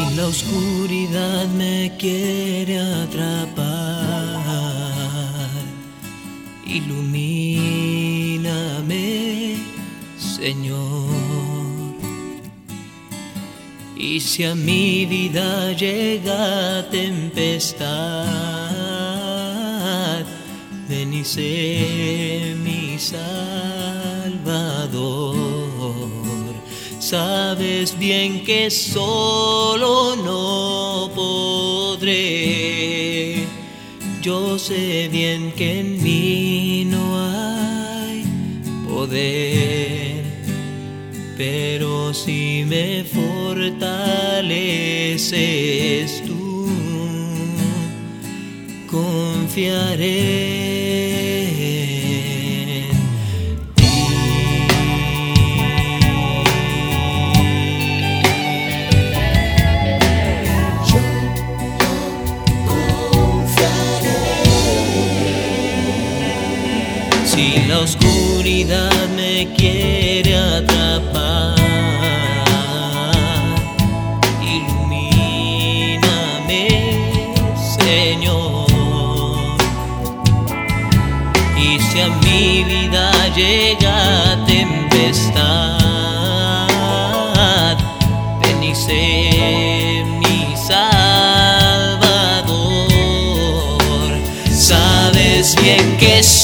La oscuridad me quiere atrapar, ilumíname, Señor. Y si a mi vida llega tempestad, ven y sé mi Salvador. Sabes bien que solo no podré. Yo sé bien que en mí no hay poder, pero si me fortaleces tú, confiaré. Si la oscuridad me quiere atrapar, ilumíname, Señor. Y si a mi vida llega tempestad, ven y sé mi Salvador. Sabes bien que